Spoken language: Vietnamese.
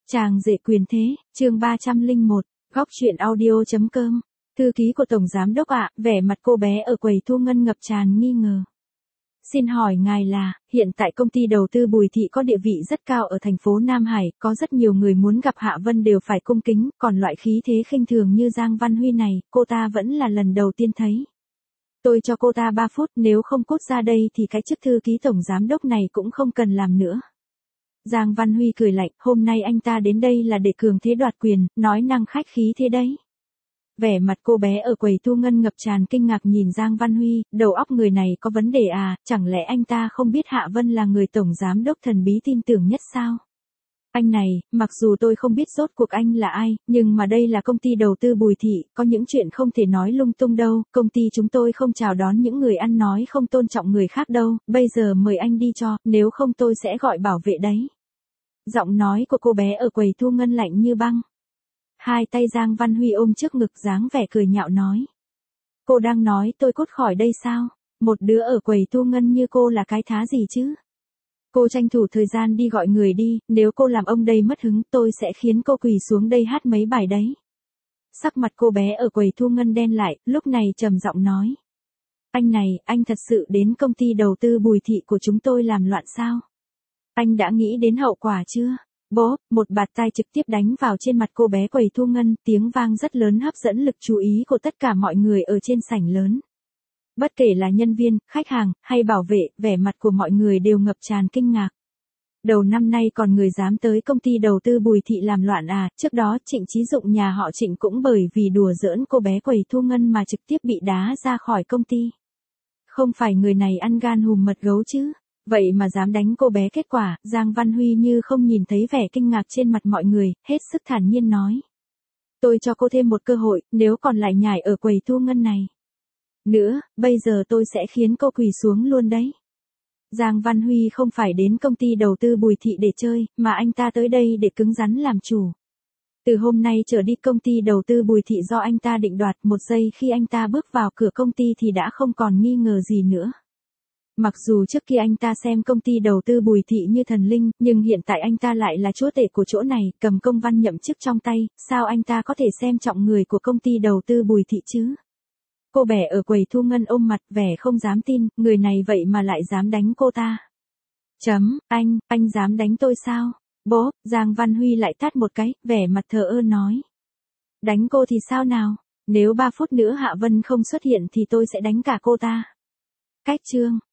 Chàng rể quyền thế, chương 301, góc truyện audio.com. Thư ký của Tổng Giám Đốc ạ, vẻ mặt cô bé ở quầy thu ngân ngập tràn nghi ngờ. Xin hỏi ngài là, hiện tại công ty đầu tư Bùi Thị có địa vị rất cao ở thành phố Nam Hải, có rất nhiều người muốn gặp Hạ Vân đều phải cung kính, còn loại khí thế khinh thường như Giang Văn Huy này, cô ta vẫn là lần đầu tiên thấy. Tôi cho cô ta 3 phút, nếu không cút ra đây thì cái chức thư ký Tổng Giám Đốc này cũng không cần làm nữa. Giang Văn Huy cười lạnh, hôm nay anh ta đến đây là để cường thế đoạt quyền, nói năng khách khí thế đấy. Vẻ mặt cô bé ở quầy thu ngân ngập tràn kinh ngạc nhìn Giang Văn Huy, đầu óc người này có vấn đề à, chẳng lẽ anh ta không biết Hạ Vân là người Tổng Giám Đốc thần bí tin tưởng nhất sao? Anh này, mặc dù tôi không biết rốt cuộc anh là ai, nhưng mà đây là công ty đầu tư Bùi Thị, có những chuyện không thể nói lung tung đâu, công ty chúng tôi không chào đón những người ăn nói không tôn trọng người khác đâu, bây giờ mời anh đi cho, nếu không tôi sẽ gọi bảo vệ đấy. Giọng nói của cô bé ở quầy thu ngân lạnh như băng. Hai tay Giang Văn Huy ôm trước ngực dáng vẻ cười nhạo nói. Cô đang nói tôi cút khỏi đây sao? Một đứa ở quầy thu ngân như cô là cái thá gì chứ? Cô tranh thủ thời gian đi gọi người đi, nếu cô làm ông đây mất hứng tôi sẽ khiến cô quỳ xuống đây hát mấy bài đấy. Sắc mặt cô bé ở quầy thu ngân đen lại, lúc này trầm giọng nói. Anh này, anh thật sự đến công ty đầu tư Bùi Thị của chúng tôi làm loạn sao? Anh đã nghĩ đến hậu quả chưa? Bố, một bạt tai trực tiếp đánh vào trên mặt cô bé quầy thu ngân, tiếng vang rất lớn hấp dẫn lực chú ý của tất cả mọi người ở trên sảnh lớn. Bất kể là nhân viên, khách hàng, hay bảo vệ, vẻ mặt của mọi người đều ngập tràn kinh ngạc. Đầu năm nay còn người dám tới công ty đầu tư Bùi Thị làm loạn à, trước đó Trịnh Chí Dụng nhà họ Trịnh cũng bởi vì đùa giỡn cô bé quầy thu ngân mà trực tiếp bị đá ra khỏi công ty. Không phải người này ăn gan hùm mật gấu chứ. Vậy mà dám đánh cô bé, kết quả, Giang Văn Huy như không nhìn thấy vẻ kinh ngạc trên mặt mọi người, hết sức thản nhiên nói. Tôi cho cô thêm một cơ hội, nếu còn lại nhảy ở quầy thu ngân này nữa, bây giờ tôi sẽ khiến cô quỳ xuống luôn đấy. Giang Văn Huy không phải đến công ty đầu tư Bùi Thị để chơi, mà anh ta tới đây để cứng rắn làm chủ. Từ hôm nay trở đi công ty đầu tư Bùi Thị do anh ta định đoạt, một giây khi anh ta bước vào cửa công ty thì đã không còn nghi ngờ gì nữa. Mặc dù trước kia anh ta xem công ty đầu tư Bùi Thị như thần linh, nhưng hiện tại anh ta lại là chúa tể của chỗ này, cầm công văn nhậm chức trong tay, sao anh ta có thể xem trọng người của công ty đầu tư Bùi Thị chứ? Cô bé ở quầy thu ngân ôm mặt vẻ không dám tin, người này vậy mà lại dám đánh cô ta. Anh dám đánh tôi sao? Bố, Giang Văn Huy lại tát một cái, vẻ mặt thờ ơ nói. Đánh cô thì sao nào? Nếu 3 phút nữa Hạ Vân không xuất hiện thì tôi sẽ đánh cả cô ta. Cách chương.